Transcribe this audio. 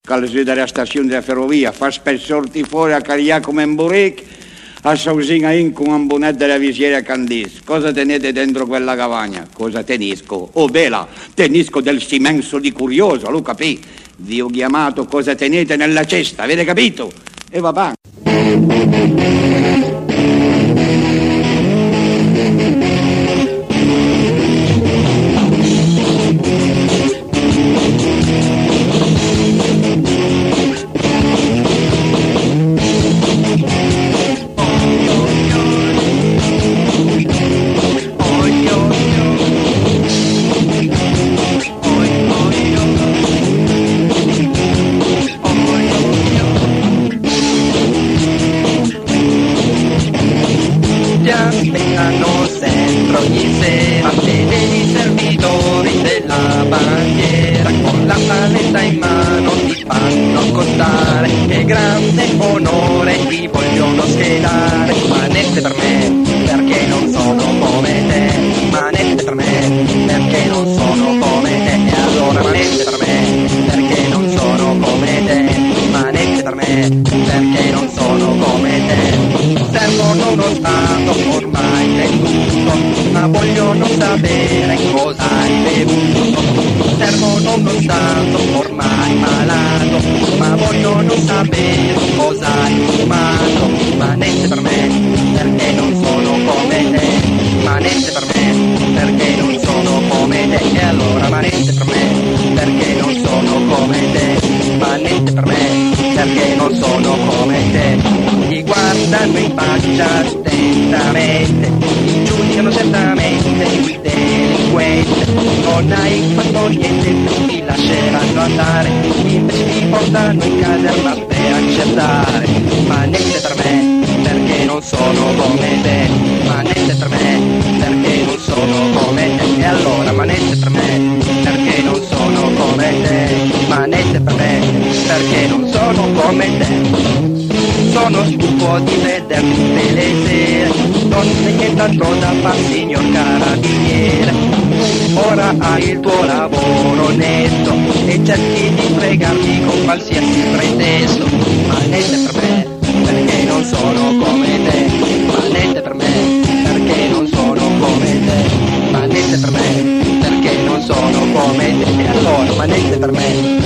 Cal giù dalla stazione della ferrovia, fa spessorti fuori a cagliare come un burric, a sausina in con un bonnet della visiera candis. Cosa tenete dentro quella cavagna? Cosa tenisco? Oh bella, tenisco del simenso di curioso, lo capì? Vi ho chiamato cosa tenete nella cesta, avete capito? E va bene. Aspettano sempre ogni sera fedeli servitori della bandiera, con la paletta in mano ti fanno accostare, che grande onore ti vogliono schedare. Manette per me, perché non sono come te, manette per me, perché non sono come te, e allora manette per me, perché non sono come te, manette per me, perché non sono come te. Servono uno stato ormai venduto, ma vogliono sapere cosa hai bevuto. Servono uno stato ormai malato, ma vogliono sapere cosa hai fumato. Manette per me, perché non sono come te, manette per me, perché non sono come te, e allora manette per me, perché non sono come te, manette per me, perché non sono come te. Ti guardano in faccia attentamente, ti giudicano certamente il delinquente, non hai fatto niente, ti lasceranno andare, invece ti portano in caserma per accettare. Manette per me, perché non sono come te, manette per me, perché non sono come te, e allora manette per me, perché non sono come te, manette per me, perché non sono come te. Sono stufo di vederti tutte le sere, non sei nient'altro da far, signor carabiniere. Ora hai il tuo lavoro netto e cerchi di fregarti con qualsiasi pretesto. Manette per me, perché non sono come te, manette per me, perché non sono come te, manette per me, perché non sono come te, e allora manette per me,